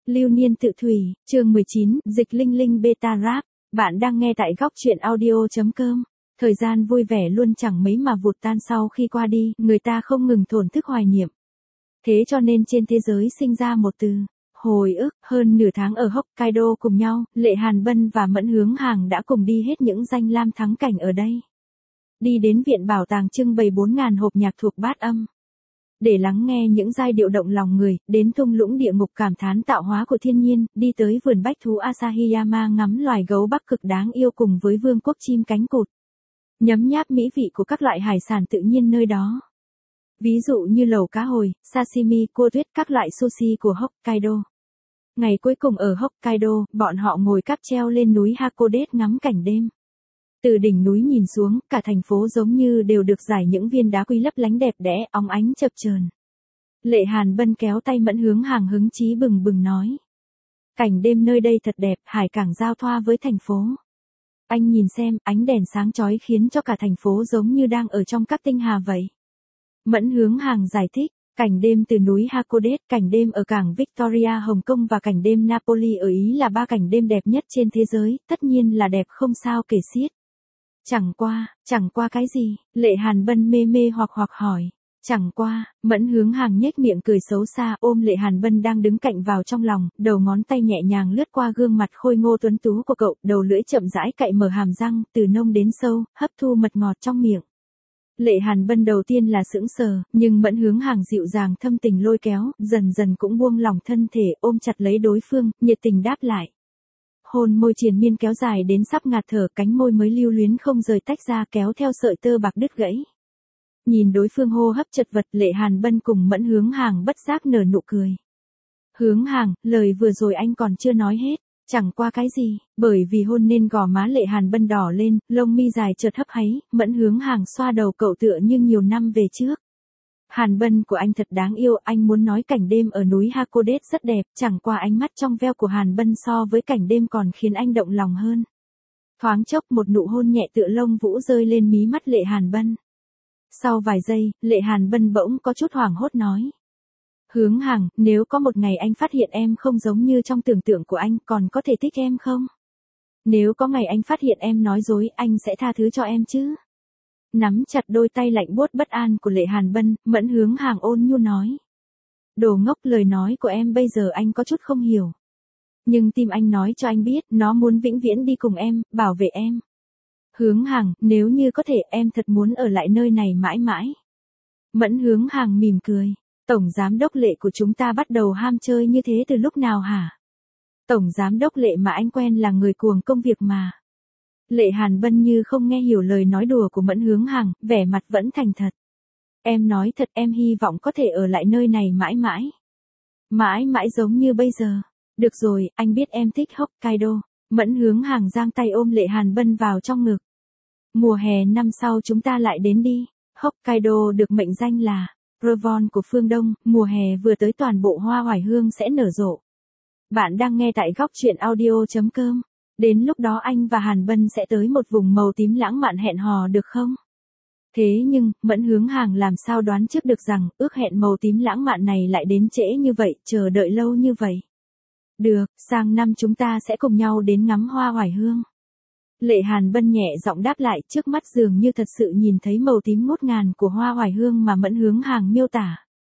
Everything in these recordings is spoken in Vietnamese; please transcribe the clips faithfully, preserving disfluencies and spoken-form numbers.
Lưu niên tự thủy, chương mười chín, dịch linh linh beta rap. Bạn đang nghe tại góc truyện audio chấm com. Thời gian vui vẻ luôn chẳng mấy mà vụt tan sau khi qua đi, người ta không ngừng thổn thức hoài niệm. Thế cho nên trên thế giới sinh ra một từ, hồi ức. Hơn nửa tháng ở Hokkaido cùng nhau, Lệ Hàn Bân và Mẫn Hướng Hàng đã cùng đi hết những danh lam thắng cảnh ở đây. Đi đến viện bảo tàng trưng bày bốn nghìn hộp nhạc thuộc bát âm. Để lắng nghe những giai điệu động lòng người, đến thung lũng địa ngục cảm thán tạo hóa của thiên nhiên, đi tới vườn bách thú Asahiyama ngắm loài gấu Bắc Cực đáng yêu cùng với vương quốc chim cánh cụt. Nhấm nháp mỹ vị của các loại hải sản tự nhiên nơi đó. Ví dụ như lẩu cá hồi, sashimi, cua tuyết, các loại sushi của Hokkaido. Ngày cuối cùng ở Hokkaido, bọn họ ngồi cáp treo lên núi Hakodate ngắm cảnh đêm. Từ đỉnh núi nhìn xuống, cả thành phố giống như đều được rải những viên đá quý lấp lánh đẹp đẽ, óng ánh chập chờn. Lệ Hàn Bân kéo tay Mẫn Hướng Hàng hứng chí bừng bừng nói. Cảnh đêm nơi đây thật đẹp, hải cảng giao thoa với thành phố. Anh nhìn xem, ánh đèn sáng chói khiến cho cả thành phố giống như đang ở trong các tinh hà vậy. Mẫn Hướng Hàng giải thích, cảnh đêm từ núi Hakodate, cảnh đêm ở cảng Victoria Hồng Kông và cảnh đêm Napoli ở Ý là ba cảnh đêm đẹp nhất trên thế giới, tất nhiên là đẹp không sao kể xiết. Chẳng qua, chẳng qua cái gì? Lệ Hàn Bân mê mê hoặc hoặc hỏi. Chẳng qua, Mẫn Hướng Hàng nhếch miệng cười xấu xa ôm Lệ Hàn Bân đang đứng cạnh vào trong lòng, đầu ngón tay nhẹ nhàng lướt qua gương mặt khôi ngô tuấn tú của cậu, đầu lưỡi chậm rãi cạy mở hàm răng, từ nông đến sâu, hấp thu mật ngọt trong miệng. Lệ Hàn Bân đầu tiên là sững sờ, nhưng Mẫn Hướng Hàng dịu dàng thâm tình lôi kéo, dần dần cũng buông lỏng thân thể, ôm chặt lấy đối phương, nhiệt tình đáp lại. Hôn môi triền miên kéo dài đến sắp ngạt thở, cánh môi mới lưu luyến không rời tách ra kéo theo sợi tơ bạc đứt gãy. Nhìn đối phương hô hấp chật vật, Lệ Hàn Bân cùng Mẫn Hướng Hàng bất giác nở nụ cười. Hướng Hàng, lời vừa rồi anh còn chưa nói hết, chẳng qua cái gì, bởi vì hôn nên gò má Lệ Hàn Bân đỏ lên, lông mi dài chợt hấp háy, Mẫn Hướng Hàng xoa đầu cậu tựa như nhiều năm về trước. Hàn Bân của anh thật đáng yêu, anh muốn nói cảnh đêm ở núi Hakodate rất đẹp, chẳng qua ánh mắt trong veo của Hàn Bân so với cảnh đêm còn khiến anh động lòng hơn. Thoáng chốc một nụ hôn nhẹ tựa lông vũ rơi lên mí mắt Lệ Hàn Bân. Sau vài giây, Lệ Hàn Bân bỗng có chút hoảng hốt nói. Hướng Hàng, nếu có một ngày anh phát hiện em không giống như trong tưởng tượng của anh, còn có thể thích em không? Nếu có ngày anh phát hiện em nói dối, anh sẽ tha thứ cho em chứ? Nắm chặt đôi tay lạnh buốt bất an của Lệ Hàn Bân, Mẫn Hướng Hàng ôn nhu nói. Đồ ngốc, lời nói của em bây giờ anh có chút không hiểu. Nhưng tim anh nói cho anh biết, nó muốn vĩnh viễn đi cùng em, bảo vệ em. Hướng Hàng, nếu như có thể em thật muốn ở lại nơi này mãi mãi. Mẫn Hướng Hàng mỉm cười. Tổng giám đốc Lệ của chúng ta bắt đầu ham chơi như thế từ lúc nào hả? Tổng giám đốc Lệ mà anh quen là người cuồng công việc mà. Lệ Hàn Bân như không nghe hiểu lời nói đùa của Mẫn Hướng Hàng, vẻ mặt vẫn thành thật. Em nói thật, em hy vọng có thể ở lại nơi này mãi mãi. Mãi mãi giống như bây giờ. Được rồi, anh biết em thích Hokkaido. Mẫn Hướng Hàng giang tay ôm Lệ Hàn Bân vào trong ngực. Mùa hè năm sau chúng ta lại đến đi. Hokkaido được mệnh danh là Revon của phương Đông, mùa hè vừa tới toàn bộ hoa oải hương sẽ nở rộ. Bạn đang nghe tại góc truyện audio chấm com. Đến lúc đó anh và Hàn Bân sẽ tới một vùng màu tím lãng mạn hẹn hò được không? Thế nhưng, Mẫn Hướng Hàng làm sao đoán trước được rằng, ước hẹn màu tím lãng mạn này lại đến trễ như vậy, chờ đợi lâu như vậy. Được, sang năm chúng ta sẽ cùng nhau đến ngắm hoa oải hương. Lệ Hàn Bân nhẹ giọng đáp lại, trước mắt dường như thật sự nhìn thấy màu tím ngút ngàn của hoa oải hương mà Mẫn Hướng Hàng miêu tả.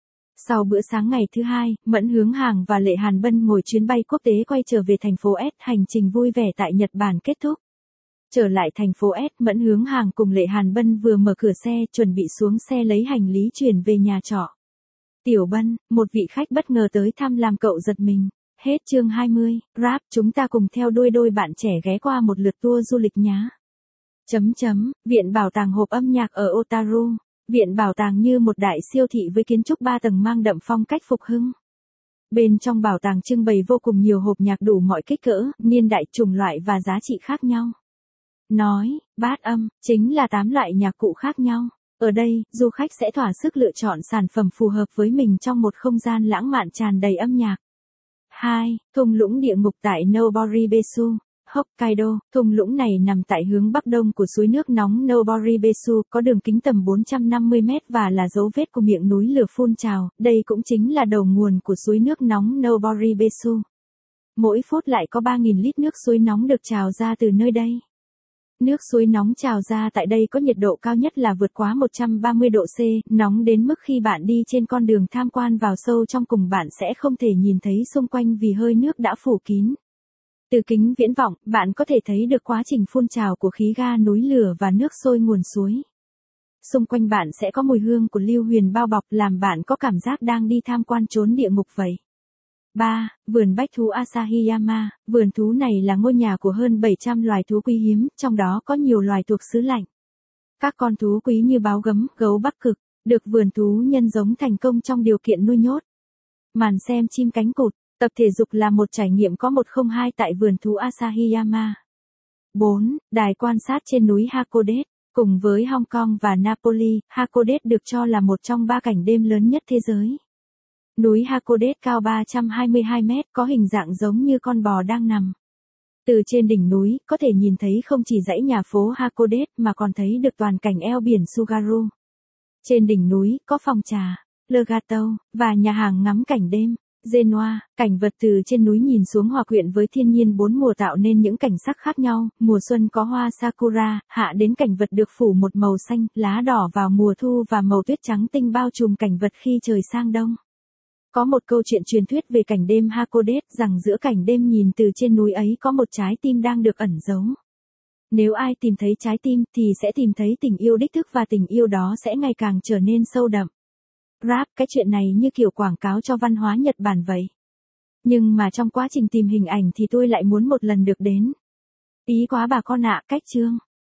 Sau bữa sáng ngày thứ hai, Mẫn Hướng Hàng và Lệ Hàn Bân ngồi chuyến bay quốc tế quay trở về thành phố S, hành trình vui vẻ tại Nhật Bản kết thúc. Trở lại thành phố S, Mẫn Hướng Hàng cùng Lệ Hàn Bân vừa mở cửa xe, chuẩn bị xuống xe lấy hành lý chuyển về nhà trọ. Tiểu Bân, một vị khách bất ngờ tới thăm làm cậu giật mình. Hết chương hai mươi, rap, chúng ta cùng theo đuôi đôi bạn trẻ ghé qua một lượt tour du lịch nhá. Chấm chấm, Viện Bảo tàng hộp âm nhạc ở Otaru. Viện Bảo tàng như một đại siêu thị với kiến trúc ba tầng mang đậm phong cách phục hưng. Bên trong bảo tàng trưng bày vô cùng nhiều hộp nhạc đủ mọi kích cỡ, niên đại, chủng loại và giá trị khác nhau. Nói, bát âm, chính là tám loại nhạc cụ khác nhau. Ở đây, du khách sẽ thỏa sức lựa chọn sản phẩm phù hợp với mình trong một không gian lãng mạn tràn đầy âm nhạc. hai. Thung lũng địa ngục tại Noboribesu, Hokkaido. Thung lũng này nằm tại hướng bắc đông của suối nước nóng Noboribesu, có đường kính tầm bốn trăm năm mươi mét và là dấu vết của miệng núi lửa phun trào. Đây cũng chính là đầu nguồn của suối nước nóng Noboribesu. Mỗi phút lại có ba nghìn lít nước suối nóng được trào ra từ nơi đây. Nước suối nóng trào ra tại đây có nhiệt độ cao nhất là vượt quá một trăm ba mươi độ C, nóng đến mức khi bạn đi trên con đường tham quan vào sâu trong cùng bạn sẽ không thể nhìn thấy xung quanh vì hơi nước đã phủ kín. Từ kính viễn vọng, bạn có thể thấy được quá trình phun trào của khí ga núi lửa và nước sôi nguồn suối. Xung quanh bạn sẽ có mùi hương của lưu huyền bao bọc làm bạn có cảm giác đang đi tham quan chốn địa ngục vậy. ba. Vườn bách thú Asahiyama. Vườn thú này là ngôi nhà của hơn bảy trăm loài thú quý hiếm, trong đó có nhiều loài thuộc xứ lạnh. Các con thú quý như báo gấm, gấu Bắc Cực, được vườn thú nhân giống thành công trong điều kiện nuôi nhốt. Màn xem chim cánh cụt, tập thể dục là một trải nghiệm có một không hai tại vườn thú Asahiyama. bốn. Đài quan sát trên núi Hakodate. Cùng với Hong Kong và Napoli, Hakodate được cho là một trong ba cảnh đêm lớn nhất thế giới. Núi Hakodate cao ba trăm hai mươi hai mét, có hình dạng giống như con bò đang nằm. Từ trên đỉnh núi, có thể nhìn thấy không chỉ dãy nhà phố Hakodate mà còn thấy được toàn cảnh eo biển Tsugaru. Trên đỉnh núi, có phòng trà, Le Gateau, và nhà hàng ngắm cảnh đêm, Genoa. Cảnh vật từ trên núi nhìn xuống hòa quyện với thiên nhiên bốn mùa tạo nên những cảnh sắc khác nhau. Mùa xuân có hoa Sakura, hạ đến cảnh vật được phủ một màu xanh, lá đỏ vào mùa thu và màu tuyết trắng tinh bao trùm cảnh vật khi trời sang đông. Có một câu chuyện truyền thuyết về cảnh đêm Hakodate rằng giữa cảnh đêm nhìn từ trên núi ấy có một trái tim đang được ẩn giấu. Nếu ai tìm thấy trái tim thì sẽ tìm thấy tình yêu đích thực và tình yêu đó sẽ ngày càng trở nên sâu đậm. Rap, cái chuyện này như kiểu quảng cáo cho văn hóa Nhật Bản vậy. Nhưng mà trong quá trình tìm hình ảnh thì tôi lại muốn một lần được đến. Ý quá bà con ạ, cách chương.